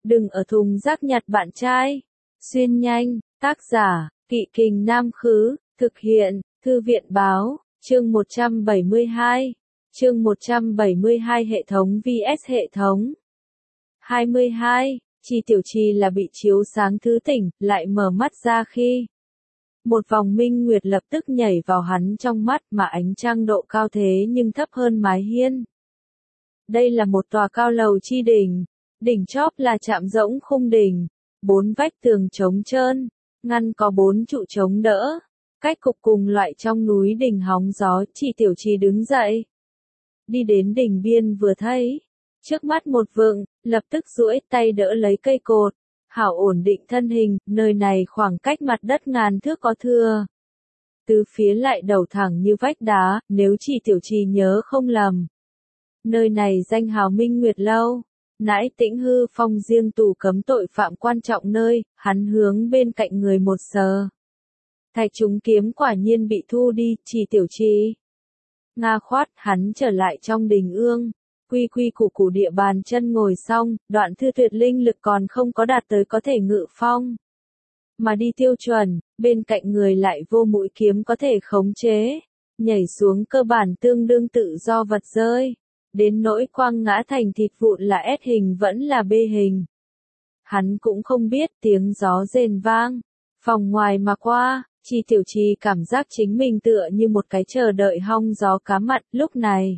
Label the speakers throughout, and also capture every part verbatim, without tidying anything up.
Speaker 1: Đừng ở thùng rác nhặt bạn trai. Xuyên nhanh, tác giả, Kỵ Kình Nam Khứ, thực hiện, Thư viện Báo, chương một trăm bảy mươi hai. Chương một trăm bảy mươi hai Hệ thống vs Hệ thống. hai mươi hai. Chi Tiểu Trì là bị chiếu sáng thứ tỉnh, lại mở mắt ra khi một vòng minh nguyệt lập tức nhảy vào hắn trong mắt mà ánh trăng độ cao thế nhưng thấp hơn mái hiên. Đây là một tòa cao lầu chi đỉnh, đỉnh chóp là chạm rỗng khung đỉnh, bốn vách tường trống trơn, ngăn có bốn trụ chống đỡ, cách cục cùng loại trong núi đỉnh hóng gió. Chi Tiểu Trì đứng dậy, đi đến đỉnh biên vừa thấy trước mắt một vượng, lập tức duỗi tay đỡ lấy cây cột, hảo ổn định thân hình. Nơi này khoảng cách mặt đất ngàn thước có thừa, tứ phía lại đầu thẳng như vách đá. Nếu Chi Tiểu Trì nhớ không lầm, nơi này danh hào Minh Nguyệt Lâu, nãi Tĩnh Hư Phong riêng tù cấm tội phạm quan trọng nơi. Hắn hướng bên cạnh người một sờ, thạch trúng kiếm quả nhiên bị thu đi. Chi Tiểu Trì nga khoát, hắn trở lại trong đình ương, quy quy củ củ địa bàn chân ngồi xong. Đoạn Thư Tuyệt linh lực còn không có đạt tới có thể ngự phong mà đi tiêu chuẩn, bên cạnh người lại vô mũi kiếm có thể khống chế, nhảy xuống cơ bản tương đương tự do vật rơi. Đến nỗi quăng ngã thành thịt vụn là S hình vẫn là B hình, hắn cũng không biết. Tiếng gió rền vang, phòng ngoài mà qua, Chi Tiểu Trì cảm giác chính mình tựa như một cái chờ đợi hong gió cá mặn. Lúc này,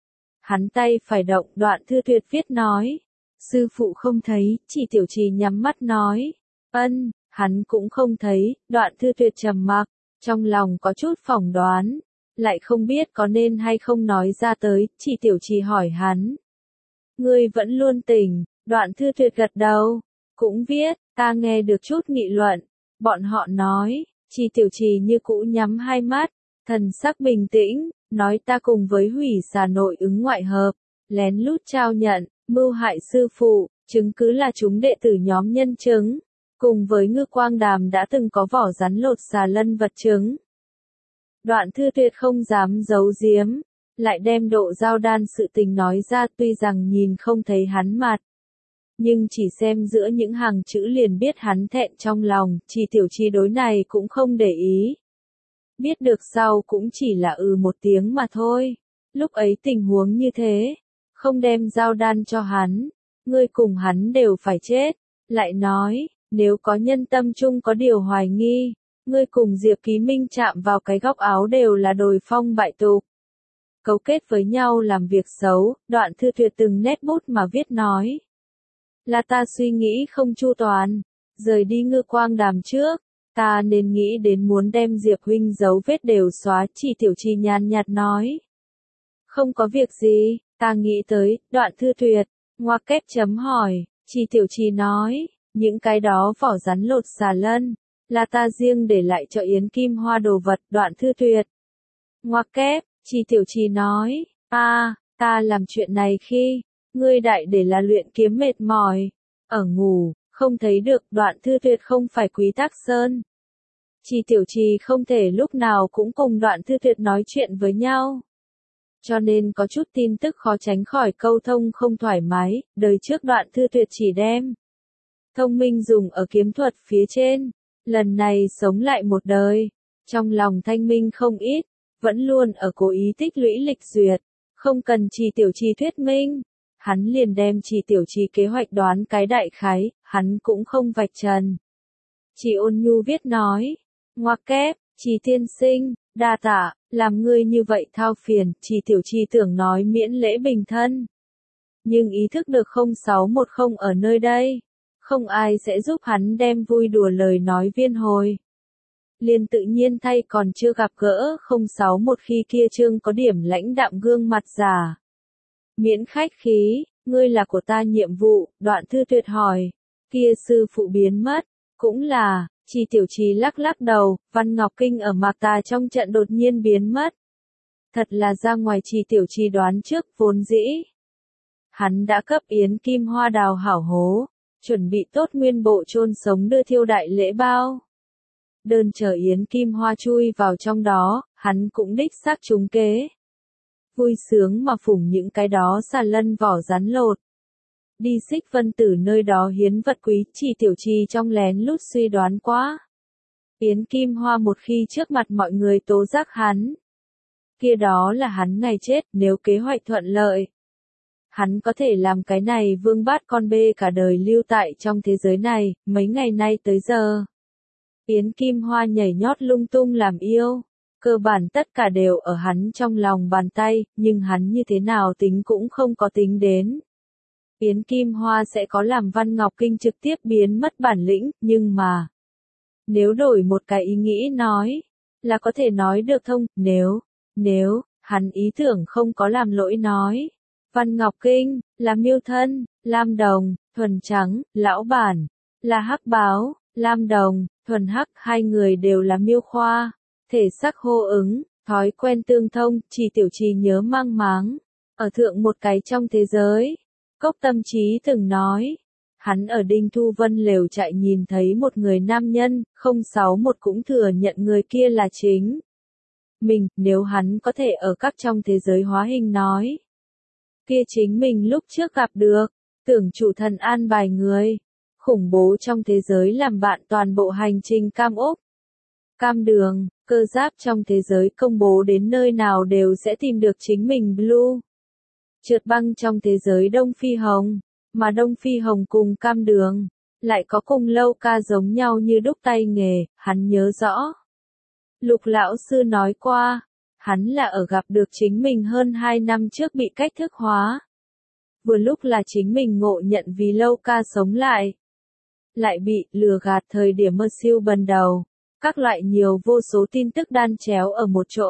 Speaker 1: hắn tay phải động. Đoạn Thư Tuyệt viết nói, sư phụ không thấy. Chi Tiểu Trì nhắm mắt nói, ân, hắn cũng không thấy. Đoạn Thư Tuyệt trầm mặc, trong lòng có chút phỏng đoán, lại không biết có nên hay không nói ra tới. Chi Tiểu Trì hỏi hắn, ngươi vẫn luôn tỉnh? Đoạn Thư Tuyệt gật đầu, cũng viết, ta nghe được chút nghị luận, bọn họ nói. Chi Tiểu Trì như cũ nhắm hai mắt, thần sắc bình tĩnh, nói ta cùng với hủy xà nội ứng ngoại hợp, lén lút trao nhận, mưu hại sư phụ, chứng cứ là chúng đệ tử nhóm nhân chứng, cùng với Ngư Quang Đàm đã từng có vỏ rắn lột xà lân vật chứng. Đoạn Thư Tuyệt không dám giấu giếm, lại đem độ giao đan sự tình nói ra. Tuy rằng nhìn không thấy hắn mặt, nhưng chỉ xem giữa những hàng chữ liền biết hắn thẹn trong lòng. Chi Tiểu Trì đối này cũng không để ý, biết được sau cũng chỉ là ừ một tiếng mà thôi. Lúc ấy tình huống như thế, không đem giao đan cho hắn, ngươi cùng hắn đều phải chết. Lại nói, nếu có nhân tâm chung có điều hoài nghi, ngươi cùng Diệp Ký Minh chạm vào cái góc áo đều là đồi phong bại tục, cấu kết với nhau làm việc xấu. Đoạn Thư Tuyệt từng nét bút mà viết nói, là ta suy nghĩ không chu toàn, rời đi Ngư Quang Đàm trước, ta nên nghĩ đến muốn đem Diệp huynh dấu vết đều xóa. Chi Tiểu Trì nhàn nhạt nói, không có việc gì, ta nghĩ tới. Đoạn Thư Tuyệt ngoặc kép chấm hỏi. Chi Tiểu Trì nói, những cái đó vỏ rắn lột xà lân, là ta riêng để lại cho Yến Kim Hoa đồ vật. Đoạn Thư Tuyệt ngoặc kép, Chi Tiểu Trì nói, a, à, ta làm chuyện này khi ngươi đại để là luyện kiếm mệt mỏi, ở ngủ, không thấy được. Đoạn Thư Tuyệt không phải Quý Tắc Sơn, Chi Tiểu Trì không thể lúc nào cũng cùng Đoạn Thư Tuyệt nói chuyện với nhau, cho nên có chút tin tức khó tránh khỏi câu thông không thoải mái. Đời trước Đoạn Thư Tuyệt chỉ đem thông minh dùng ở kiếm thuật phía trên, lần này sống lại một đời, trong lòng thanh minh không ít, vẫn luôn ở cố ý tích lũy lịch duyệt, không cần Chi Tiểu Trì thuyết minh, hắn liền đem Chi Tiểu Trì kế hoạch đoán cái đại khái. Hắn cũng không vạch trần, chỉ ôn nhu viết nói, ngoặc kép, Chi tiên sinh, đa tạ, làm ngươi như vậy thao phiền. Chi Tiểu Trì tưởng nói miễn lễ bình thân, nhưng ý thức được không sáu một không ở nơi đây, không ai sẽ giúp hắn đem vui đùa lời nói viên hồi, liền tự nhiên thay còn chưa gặp gỡ không sáu một khi kia trương có điểm lãnh đạm gương mặt giả. Miễn khách khí, ngươi là của ta nhiệm vụ. Đoạn Thư Tuyệt hỏi, kia sư phụ biến mất, cũng là. Chi Tiểu Trì lắc lắc đầu, Văn Ngọc Kinh ở Mạc Tà trong trận đột nhiên biến mất, thật là ra ngoài Chi Tiểu Trì đoán trước. Vốn dĩ hắn đã cấp Yến Kim Hoa đào hảo hố, chuẩn bị tốt nguyên bộ chôn sống đưa thiêu đại lễ bao, đơn chờ Yến Kim Hoa chui vào trong đó. Hắn cũng đích xác trúng kế, vui sướng mà phủng những cái đó xà lân vỏ rắn lột. đi Xích Vân Tử nơi đó hiến vật quý, chỉ tiểu trì trong lén lút suy đoán quá. Yến Kim Hoa một khi trước mặt mọi người tố giác hắn, kia đó là hắn ngày chết, nếu kế hoạch thuận lợi. Hắn có thể làm cái này vương bát con bê cả đời lưu tại trong thế giới này, mấy ngày nay tới giờ. Yến Kim Hoa nhảy nhót lung tung làm yêu, cơ bản tất cả đều ở hắn trong lòng bàn tay, nhưng hắn như thế nào tính cũng không có tính đến. Yến Kim Hoa sẽ có làm Văn Ngọc Kinh trực tiếp biến mất bản lĩnh, nhưng mà, nếu đổi một cái ý nghĩ nói, là có thể nói được thông, nếu, nếu, hắn ý tưởng không có làm lỗi nói. Văn Ngọc Kinh, là miêu thân, lam đồng, thuần trắng, lão bản, là hắc báo, lam đồng, thuần hắc, hai người đều là miêu khoa, thể sắc hô ứng, thói quen tương thông, chỉ tiểu trì nhớ mang máng, ở thượng một cái trong thế giới. Cốc Tâm Trí từng nói, hắn ở Đinh Thu Vân lều trại nhìn thấy một người nam nhân, không sáu một cũng thừa nhận người kia là chính mình, nếu hắn có thể ở các trong thế giới hóa hình nói. Kia chính mình lúc trước gặp được, tưởng chủ thần an bài người, khủng bố trong thế giới làm bạn toàn bộ hành trình cam ốc. Cam đường, cơ giáp trong thế giới công bố đến nơi nào đều sẽ tìm được chính mình Blue. Trượt băng trong thế giới Đông Phi Hồng, mà Đông Phi Hồng cùng cam đường, lại có cùng lâu ca giống nhau như đúc tay nghề, hắn nhớ rõ. Lục lão sư nói qua, hắn là ở gặp được chính mình hơn hai năm trước bị cách thức hóa. Vừa lúc là chính mình ngộ nhận vì lâu ca sống lại. Lại bị lừa gạt thời điểm mơ siêu bần đầu, các loại nhiều vô số tin tức đan chéo ở một chỗ.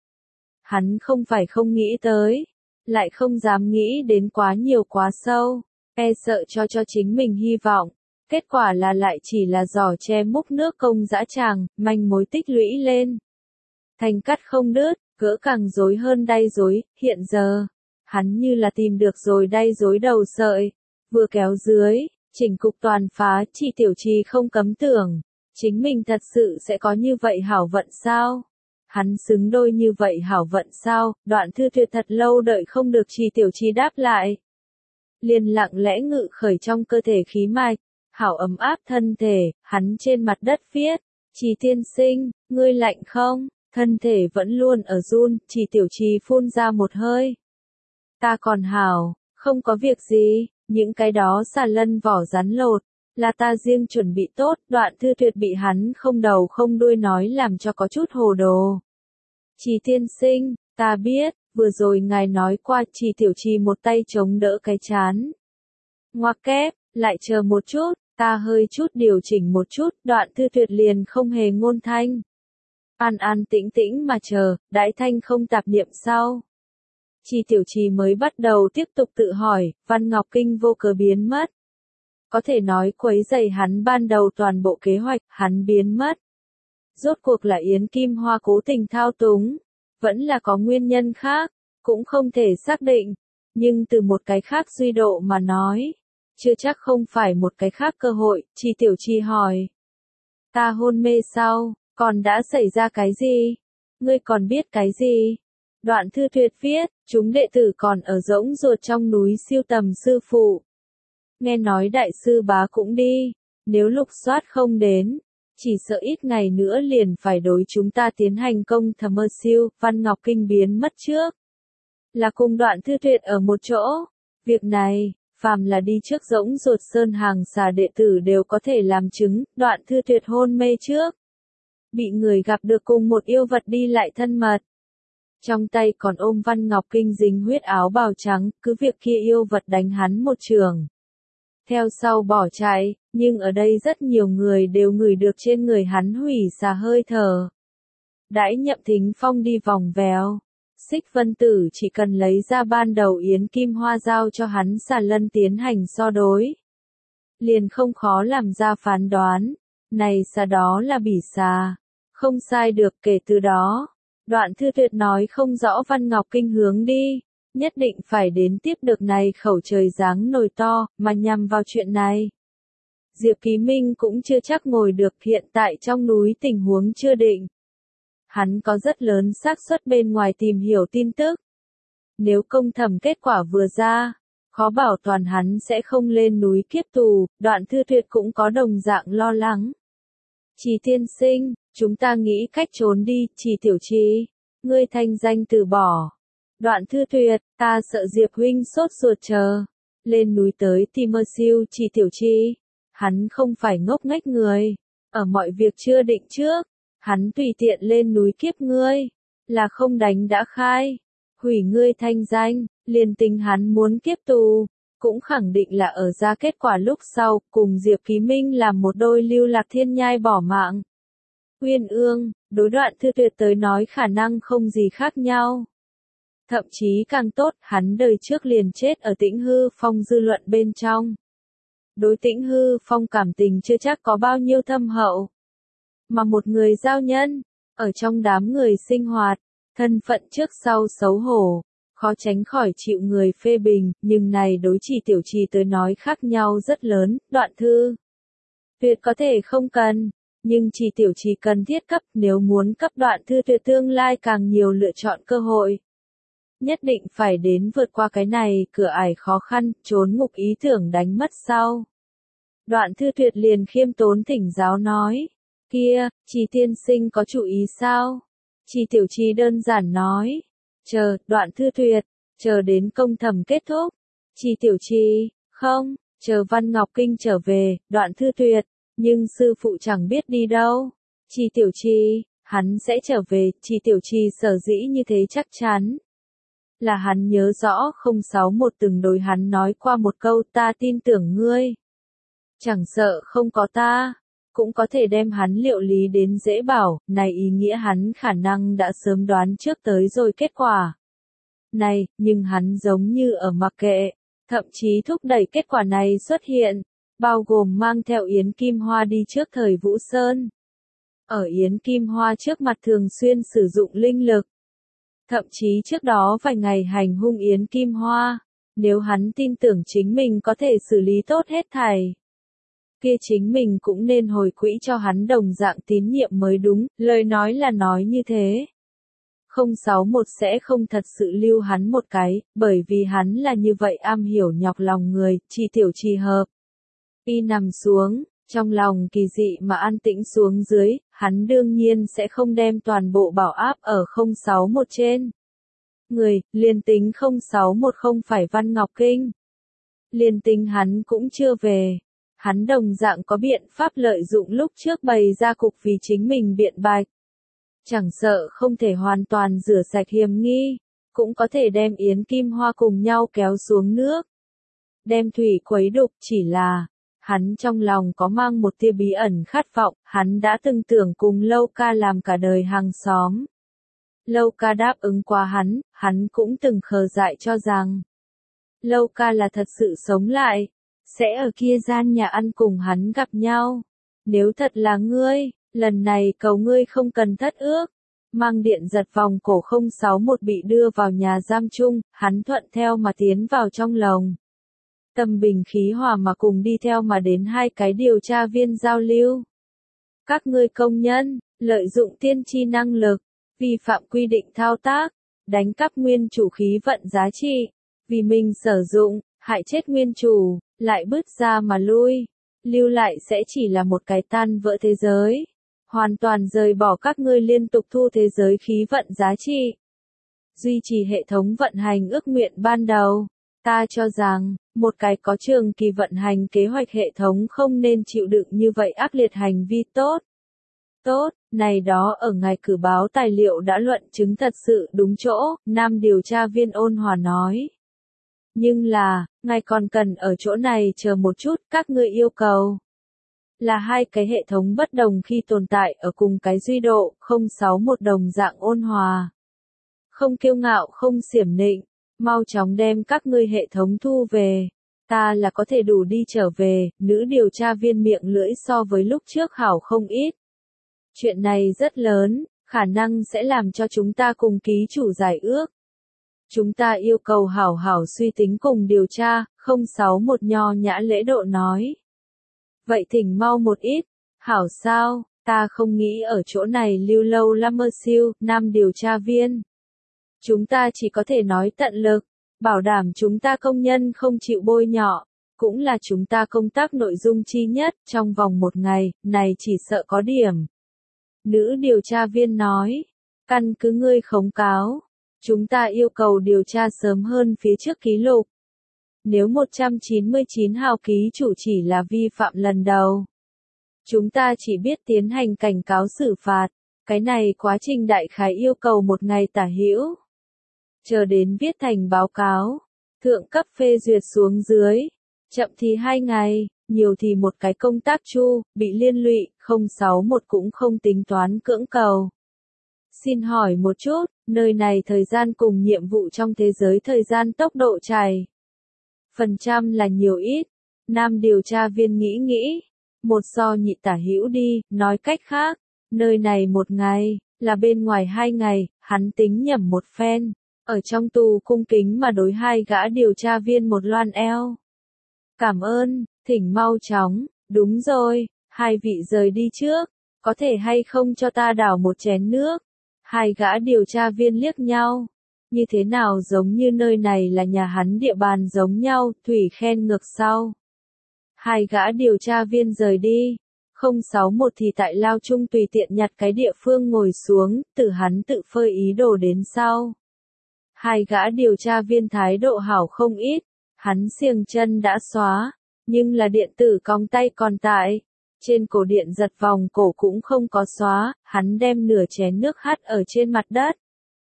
Speaker 1: Hắn không phải không nghĩ tới, lại không dám nghĩ đến quá nhiều quá sâu, e sợ cho cho chính mình hy vọng. Kết quả là lại chỉ là giỏ che múc nước công dã tràng, manh mối tích lũy lên. Thành cắt không đứt, gỡ càng rối hơn đay rối, hiện giờ, hắn như là tìm được rồi đay rối đầu sợi, vừa kéo dưới, chỉnh cục toàn phá, chỉ tiểu trì không cấm tưởng, chính mình thật sự sẽ có như vậy hảo vận sao? Hắn xứng đôi như vậy hảo vận sao? Đoạn Thư Tuyệt thật lâu đợi không được Trì tiểu trì đáp lại. Liền lặng lẽ ngự khởi trong cơ thể khí mạch, hảo ấm áp thân thể, hắn trên mặt đất viết, Trì tiên sinh, ngươi lạnh không? Thân thể vẫn luôn ở run, Trì tiểu trì phun ra một hơi. Ta còn hảo, không có việc gì, những cái đó xà lân vỏ rắn lột, là ta riêng chuẩn bị tốt. Đoạn Thư Tuyệt bị hắn không đầu không đuôi nói làm cho có chút hồ đồ. Trì tiên sinh, ta biết, vừa rồi ngài nói qua. Trì tiểu trì một tay chống đỡ cái chán. Ngoặc kép, lại chờ một chút, ta hơi chút điều chỉnh một chút. Đoạn Thư Tuyệt liền không hề ngôn thanh. An an tĩnh tĩnh mà chờ, đãi thanh không tạp niệm sau. Trì tiểu trì mới bắt đầu tiếp tục tự hỏi, Văn Ngọc Kinh vô cớ biến mất. Có thể nói quấy rầy hắn ban đầu toàn bộ kế hoạch, hắn biến mất. Rốt cuộc là Yến Kim Hoa cố tình thao túng, vẫn là có nguyên nhân khác, cũng không thể xác định, nhưng từ một cái khác suy độ mà nói, chưa chắc không phải một cái khác cơ hội. Trì tiểu trì hỏi, ta hôn mê sau, còn đã xảy ra cái gì? Ngươi còn biết cái gì? Đoạn Thư Tuyệt viết, chúng đệ tử còn ở rỗng ruột trong núi siêu tầm sư phụ. Nghe nói đại sư bá cũng đi, nếu lục soát không đến, chỉ sợ ít ngày nữa liền phải đối chúng ta tiến hành công thầm mơ siêu. Văn Ngọc Kinh biến mất trước, là cùng Đoạn Thư Tuyệt ở một chỗ. Việc này, phàm là đi trước rỗng ruột sơn hàng xà đệ tử đều có thể làm chứng. Đoạn Thư Tuyệt hôn mê trước, bị người gặp được cùng một yêu vật đi lại thân mật. Trong tay còn ôm Văn Ngọc Kinh dính huyết áo bào trắng, cứ việc kia yêu vật đánh hắn một trường. Theo sau bỏ chạy, nhưng ở đây rất nhiều người đều ngửi được trên người hắn hủy xà hơi thở. Đãi Nhậm Thính Phong đi vòng vèo, Xích Vân Tử chỉ cần lấy ra ban đầu Yến Kim Hoa giao cho hắn xà lân tiến hành so đối. Liền không khó làm ra phán đoán, này xà đó là bỉ xà, không sai được. Kể từ đó, Đoạn Thư Tuyệt nói không rõ Văn Ngọc Kinh hướng đi, nhất định phải đến tiếp được này khẩu trời giáng nồi to, mà nhằm vào chuyện này. Diệp Ký Minh cũng chưa chắc ngồi được, hiện tại trong núi tình huống chưa định. Hắn có rất lớn xác suất bên ngoài tìm hiểu tin tức. Nếu công thẩm kết quả vừa ra, Khó bảo toàn hắn sẽ không lên núi kiếp tù, Đoạn Thư Tuyệt cũng có đồng dạng lo lắng. Trì tiên sinh, chúng ta nghĩ cách trốn đi, Trì tiểu trì. Ngươi thanh danh từ bỏ. Đoạn Thư Tuyệt, ta sợ Diệp huynh sốt ruột chờ. Lên núi tới tìm mơ siêu, Trì tiểu trì. Hắn không phải ngốc nghếch người. Ở mọi việc chưa định trước. Hắn tùy tiện lên núi kiếp ngươi. Là không đánh đã khai. Hủy ngươi thanh danh, liền tính hắn muốn kiếp tù. Cũng khẳng định là ở ra kết quả lúc sau, cùng Diệp Ký Minh làm một đôi lưu lạc thiên nhai bỏ mạng. Uyên ương, đối Đoạn Thư Tuyệt tới nói khả năng không gì khác nhau. Thậm chí càng tốt, hắn đời trước liền chết ở Tĩnh Hư Phong dư luận bên trong. Đối Tĩnh Hư Phong cảm tình chưa chắc có bao nhiêu thâm hậu. Mà một người giao nhân, ở trong đám người sinh hoạt, thân phận trước sau xấu hổ, khó tránh khỏi chịu người phê bình, nhưng này đối Trì tiểu trì tới nói khác nhau rất lớn. Đoạn Thư Tuyệt có thể không cần, nhưng Trì tiểu trì cần thiết cấp, nếu muốn cấp Đoạn Thư Tuyệt tương lai càng nhiều lựa chọn cơ hội. Nhất định phải đến vượt qua cái này, cửa ải khó khăn, trốn ngục ý tưởng đánh mất sau. Đoạn Thư Tuyệt liền khiêm tốn thỉnh giáo nói, kia, Trì tiên sinh có chủ ý sao? Trì tiểu trì đơn giản nói, chờ, Đoạn Thư Tuyệt, chờ đến công thẩm kết thúc. Trì tiểu trì, không, chờ Văn Ngọc Kinh trở về. Đoạn Thư Tuyệt, nhưng sư phụ chẳng biết đi đâu. Trì tiểu trì, hắn sẽ trở về. Trì tiểu trì sở dĩ như thế chắc chắn. Là hắn nhớ rõ không sáu một từng đối hắn nói qua một câu, ta tin tưởng ngươi. Chẳng sợ không có ta, cũng có thể đem hắn liệu lý đến dễ bảo, này ý nghĩa hắn khả năng đã sớm đoán trước tới rồi kết quả. Này, nhưng hắn giống như ở mặc kệ, thậm chí thúc đẩy kết quả này xuất hiện, bao gồm mang theo Yến Kim Hoa đi trước thời Vũ Sơn. Ở Yến Kim Hoa trước mặt thường xuyên sử dụng linh lực. Thậm chí trước đó vài ngày hành hung Yến Kim Hoa, nếu hắn tin tưởng chính mình có thể xử lý tốt hết thảy. Kia chính mình cũng nên hồi quỹ cho hắn đồng dạng tín nhiệm mới đúng, lời nói là nói như thế. không sáu một sẽ không thật sự lưu hắn một cái, bởi vì hắn là như vậy am hiểu nhọc lòng người. Trì tiểu trì hợp. Y nằm xuống, trong lòng kỳ dị mà an tĩnh xuống dưới, hắn đương nhiên sẽ không đem toàn bộ bảo áp ở không sáu một trên. Người, liền tính không sáu một không phải Văn Ngọc Kinh. Liền tính hắn cũng chưa về. Hắn đồng dạng có biện pháp lợi dụng lúc trước bày ra cục vì chính mình biện bạch. Chẳng sợ không thể hoàn toàn rửa sạch hiểm nghi, cũng có thể đem Yến Kim Hoa cùng nhau kéo xuống nước. Đem thủy khuấy đục, chỉ là, hắn trong lòng có mang một tia bí ẩn khát vọng, hắn đã từng tưởng cùng Lâu Ca làm cả đời hàng xóm. Lâu Ca đáp ứng qua hắn, hắn cũng từng khờ dại cho rằng, Lâu Ca là thật sự sống lại, sẽ ở kia gian nhà ăn cùng hắn gặp nhau. Nếu thật là ngươi, lần này cầu ngươi không cần thất ước. Mang điện giật vòng cổ không sáu một bị đưa vào nhà giam chung, hắn thuận theo mà tiến vào trong lồng. Tâm bình khí hòa mà cùng đi theo mà đến hai cái điều tra viên giao lưu. Các ngươi công nhân, lợi dụng tiên tri năng lực, vi phạm quy định thao tác, đánh cắp nguyên chủ khí vận giá trị, vì mình sử dụng, hại chết nguyên chủ, lại bứt ra mà lui, lưu lại sẽ chỉ là một cái tan vỡ thế giới. Hoàn toàn rời bỏ các ngươi liên tục thu thế giới khí vận giá trị. Duy trì hệ thống vận hành ước nguyện ban đầu. Ta cho rằng, một cái có trường kỳ vận hành kế hoạch hệ thống không nên chịu đựng như vậy ác liệt hành vi tốt. Tốt, này đó ở ngài cử báo tài liệu đã luận chứng thật sự đúng chỗ, nam điều tra viên ôn hòa nói. Nhưng là, ngài còn cần ở chỗ này chờ một chút, các ngươi yêu cầu. Là hai cái hệ thống bất đồng khi tồn tại ở cùng cái duy độ, không sáu một đồng dạng ôn hòa. Không kiêu ngạo, không xiểm nịnh, mau chóng đem các ngươi hệ thống thu về. Ta là có thể đủ đi trở về, nữ điều tra viên miệng lưỡi so với lúc trước hảo không ít. Chuyện này rất lớn, khả năng sẽ làm cho chúng ta cùng ký chủ giải ước. Chúng ta yêu cầu hảo hảo suy tính cùng điều tra, không sáu một nho nhã lễ độ nói. Vậy thỉnh mau một ít, hảo sao, ta không nghĩ ở chỗ này lưu lâu lắm mơ siêu, nam điều tra viên. Chúng ta chỉ có thể nói tận lực, bảo đảm chúng ta công nhân không chịu bôi nhọ, cũng là chúng ta công tác nội dung chi nhất, trong vòng một ngày, này chỉ sợ có điểm. Nữ điều tra viên nói, căn cứ ngươi khống cáo, chúng ta yêu cầu điều tra sớm hơn phía trước ký lục. Nếu một trăm chín mươi chín hào ký chủ chỉ là vi phạm lần đầu, chúng ta chỉ biết tiến hành cảnh cáo xử phạt, cái này quá trình đại khái yêu cầu một ngày tả hữu. Chờ đến viết thành báo cáo, thượng cấp phê duyệt xuống dưới, chậm thì hai ngày, nhiều thì một cái công tác chu, bị liên lụy, không sáu một cũng không tính toán cưỡng cầu. Xin hỏi một chút, nơi này thời gian cùng nhiệm vụ trong thế giới thời gian tốc độ chạy. Phần trăm là nhiều ít, nam điều tra viên nghĩ nghĩ, một so nhị tả hữu đi, nói cách khác, nơi này một ngày, là bên ngoài hai ngày, hắn tính nhầm một phen, ở trong tù cung kính mà đối hai gã điều tra viên một loan eo. Cảm ơn, thỉnh mau chóng, đúng rồi, hai vị rời đi trước, có thể hay không cho ta đảo một chén nước. Hai gã điều tra viên liếc nhau, như thế nào giống như nơi này là nhà hắn địa bàn giống nhau, Thủy khen ngược sau. Hai gã điều tra viên rời đi, không sáu một thì tại lao chung tùy tiện nhặt cái địa phương ngồi xuống, tự hắn tự phơi ý đồ đến sau. Hai gã điều tra viên thái độ hảo không ít, hắn xiềng chân đã xóa, nhưng là điện tử còng tay còn tại. Trên cổ điện giật vòng cổ cũng không có xóa, hắn đem nửa chén nước hắt ở trên mặt đất.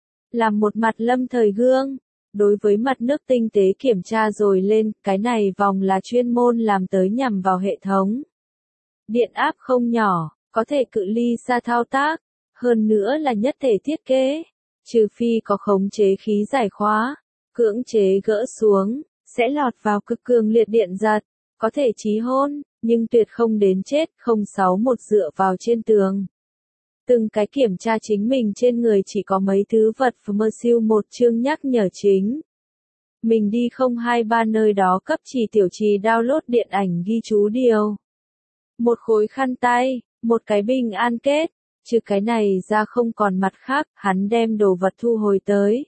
Speaker 1: Làm một mặt lâm thời gương, đối với mặt nước tinh tế kiểm tra rồi lên, cái này vòng là chuyên môn làm tới nhằm vào hệ thống. Điện áp không nhỏ, có thể cự ly xa thao tác, hơn nữa là nhất thể thiết kế, trừ phi có khống chế khí giải khóa, cưỡng chế gỡ xuống, sẽ lọt vào cực cường liệt điện giật, có thể chí hôn. Nhưng tuyệt không đến chết, không sáu một dựa vào trên tường. Từng cái kiểm tra chính mình trên người chỉ có mấy thứ vật mơ siêu một chương nhắc nhở chính. Mình đi không hai ba nơi đó cấp chỉ tiểu trì download điện ảnh ghi chú điều. Một khối khăn tay, một cái bình an kết, trừ cái này ra không còn mặt khác, hắn đem đồ vật thu hồi tới.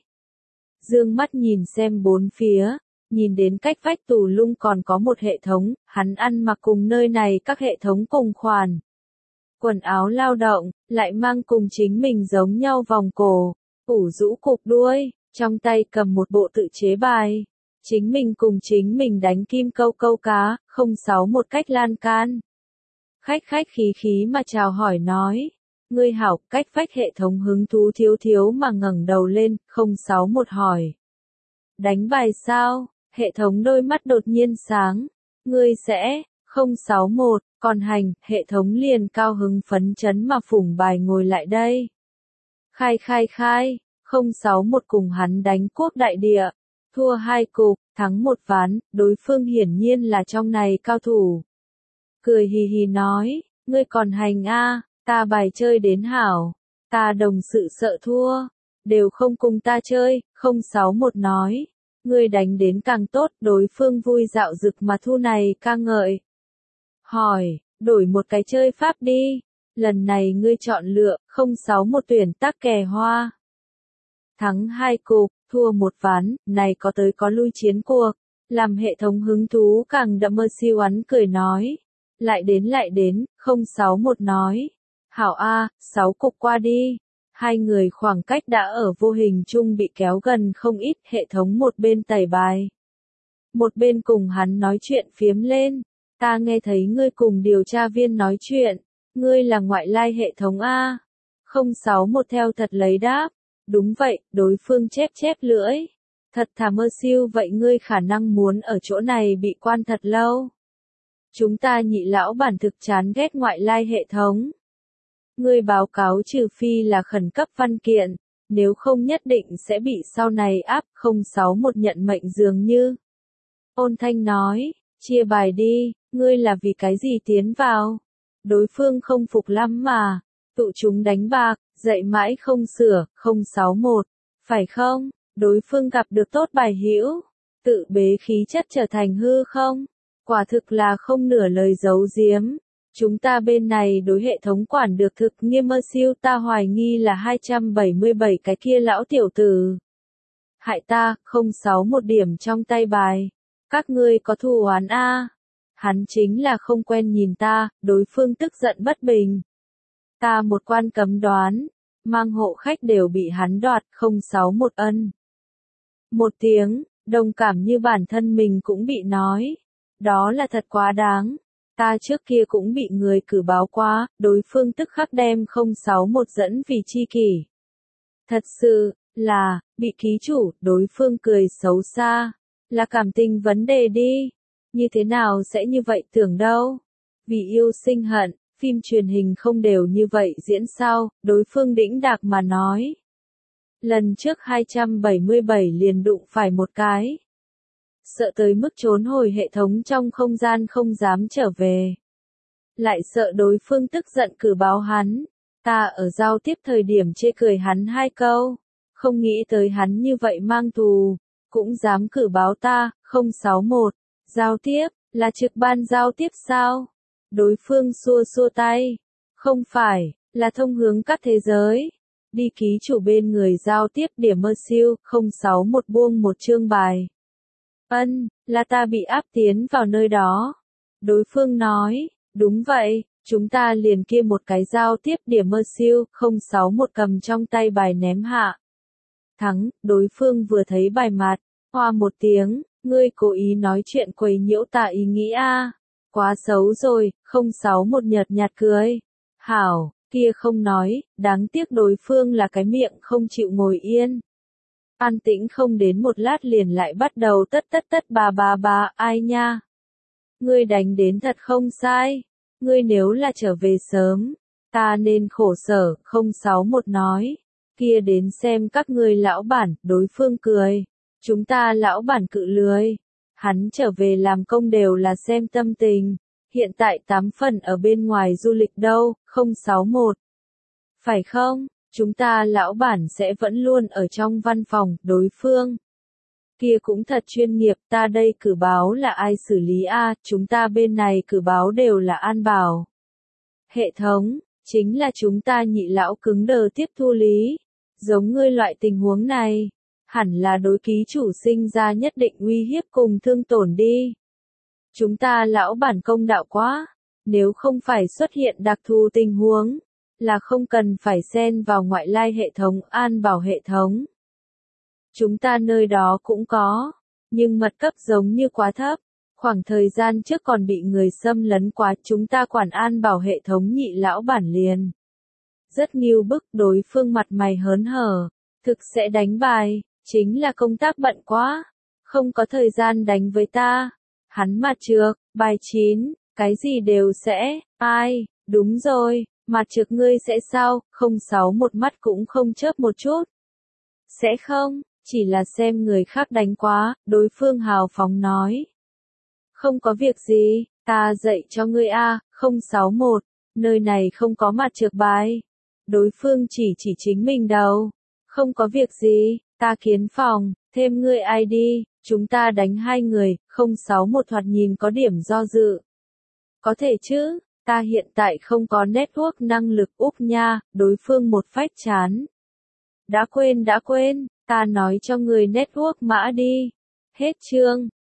Speaker 1: Dương mắt nhìn xem bốn phía. Nhìn đến cách vách tủ lung còn có một hệ thống, hắn ăn mặc cùng nơi này các hệ thống cùng khoản. Quần áo lao động, lại mang cùng chính mình giống nhau vòng cổ, ủ rũ cục đuôi, trong tay cầm một bộ tự chế bài. Chính mình cùng chính mình đánh kim câu câu cá, không sáu một cách lan can. Khách khách khí khí mà chào hỏi nói, ngươi hảo, cách vách hệ thống hứng thú thiếu thiếu mà ngẩng đầu lên, không sáu một hỏi. Đánh bài sao? Hệ thống đôi mắt đột nhiên sáng. Ngươi sẽ, không sáu một, còn hành, hệ thống liền cao hứng phấn chấn mà phủng bài ngồi lại đây. Khai khai khai, không sáu một cùng hắn đánh quốc đại địa. Thua hai cục, thắng một ván, đối phương hiển nhiên là trong này cao thủ. Cười hì hì nói, ngươi còn hành a, ta bài chơi đến hảo. Ta đồng sự sợ thua, đều không cùng ta chơi, không sáu một nói. Ngươi đánh đến càng tốt, đối phương vui dạo dực mà thu này ca ngợi. Hỏi, đổi một cái chơi pháp đi. Lần này ngươi chọn lựa, không sáu một tuyển tác kè hoa. Thắng hai cục, thua một ván, này có tới có lui chiến cuộc. Làm hệ thống hứng thú càng đậm mơ siêu ắn cười nói. Lại đến lại đến, không sáu một nói. Hảo A, sáu cục qua đi. Hai người khoảng cách đã ở vô hình chung bị kéo gần không ít, hệ thống một bên tẩy bài. Một bên cùng hắn nói chuyện phiếm lên. Ta nghe thấy ngươi cùng điều tra viên nói chuyện. Ngươi là ngoại lai hệ thống A. không sáu một theo thật lấy đáp. Đúng vậy, đối phương chép chép lưỡi. Thật thà mơ siêu vậy ngươi khả năng muốn ở chỗ này bị quan thật lâu. Chúng ta nhị lão bản thực chán ghét ngoại lai hệ thống. Ngươi báo cáo trừ phi là khẩn cấp văn kiện, nếu không nhất định sẽ bị sau này áp không sáu một nhận mệnh dường như. Ôn Thanh nói, chia bài đi, ngươi là vì cái gì tiến vào? Đối phương không phục lắm mà, tụ chúng đánh bạc, dạy mãi không sửa, không sáu một, phải không? Đối phương gặp được tốt bài hữu, tự bế khí chất trở thành hư không? Quả thực là không nửa lời giấu giếm. Chúng ta bên này đối hệ thống quản được thực nghiêm mơ siêu ta hoài nghi là hai trăm bảy mươi bảy cái kia lão tiểu tử. Hại ta, không sáu một điểm trong tay bài. Các ngươi có thù oán a? Hắn chính là không quen nhìn ta, đối phương tức giận bất bình. Ta một quan cấm đoán, mang hộ khách đều bị hắn đoạt, không sáu một ân. Một tiếng, đồng cảm như bản thân mình cũng bị nói. Đó là thật quá đáng. Ta trước kia cũng bị người cử báo qua, đối phương tức khắc đem không sáu một dẫn vì chi kỷ. Thật sự, là, bị ký chủ, đối phương cười xấu xa. Là cảm tình vấn đề đi. Như thế nào sẽ như vậy tưởng đâu. Vì yêu sinh hận, phim truyền hình không đều như vậy diễn sao, đối phương đĩnh đạc mà nói. Lần trước hai trăm bảy mươi bảy liền đụng phải một cái. Sợ tới mức trốn hồi hệ thống trong không gian không dám trở về. Lại sợ đối phương tức giận cử báo hắn. Ta ở giao tiếp thời điểm chê cười hắn hai câu. Không nghĩ tới hắn như vậy mang thù. Cũng dám cử báo ta, không sáu một. Giao tiếp, là trực ban giao tiếp sao? Đối phương xua xua tay. Không phải, là thông hướng các thế giới. Đi ký chủ bên người giao tiếp điểm mơ siêu, không sáu một buông một chương bài. Ân, là ta bị áp tiến vào nơi đó. Đối phương nói, đúng vậy, chúng ta liền kia một cái giao tiếp điểm mơ siêu, không sáu một cầm trong tay bài ném hạ. Thắng, đối phương vừa thấy bài mặt, hoa một tiếng, ngươi cố ý nói chuyện quấy nhiễu ta ý nghĩ a, quá xấu rồi, không sáu một nhợt nhạt cười. Hảo, kia không nói, đáng tiếc đối phương là cái miệng không chịu ngồi yên. An tĩnh không đến một lát liền lại bắt đầu tất tất tất bà bà bà, ai nha. Ngươi đánh đến thật không sai, ngươi nếu là trở về sớm, ta nên khổ sở, không sáu một nói, kia đến xem các ngươi lão bản, đối phương cười, chúng ta lão bản cự lười, hắn trở về làm công đều là xem tâm tình, hiện tại tám phần ở bên ngoài du lịch đâu, không sáu một. Phải không? Chúng ta lão bản sẽ vẫn luôn ở trong văn phòng, đối phương. Kia cũng thật chuyên nghiệp, ta đây cử báo là ai xử lý a, chúng ta bên này cử báo đều là an bảo. Hệ thống, chính là chúng ta nhị lão cứng đờ tiếp thu lý. Giống ngươi loại tình huống này, hẳn là đối ký chủ sinh ra nhất định uy hiếp cùng thương tổn đi. Chúng ta lão bản công đạo quá, nếu không phải xuất hiện đặc thù tình huống, là không cần phải xen vào ngoại lai hệ thống, an bảo hệ thống. Chúng ta nơi đó cũng có, nhưng mật cấp giống như quá thấp, khoảng thời gian trước còn bị người xâm lấn quá, chúng ta quản an bảo hệ thống nhị lão bản liền. Rất nghiêu bức, đối phương mặt mày hớn hở, thực sẽ đánh bài, chính là công tác bận quá, không có thời gian đánh với ta. Hắn mặt trược, bài chín, cái gì đều sẽ, ai, đúng rồi. Mặt trực ngươi sẽ sao, không sáu một mắt cũng không chớp một chút. Sẽ không, chỉ là xem người khác đánh quá, đối phương hào phóng nói. Không có việc gì, ta dạy cho ngươi a, không sáu một, nơi này không có mặt trực bài. Đối phương chỉ chỉ chính mình đâu. Không có việc gì, ta kiến phòng, thêm ngươi i đê, chúng ta đánh hai người, không sáu một thoạt nhìn có điểm do dự. Có thể chứ? Ta hiện tại không có network năng lực úp nha, đối phương một phách chán. Đã quên đã quên, ta nói cho người network mã đi. Hết chương.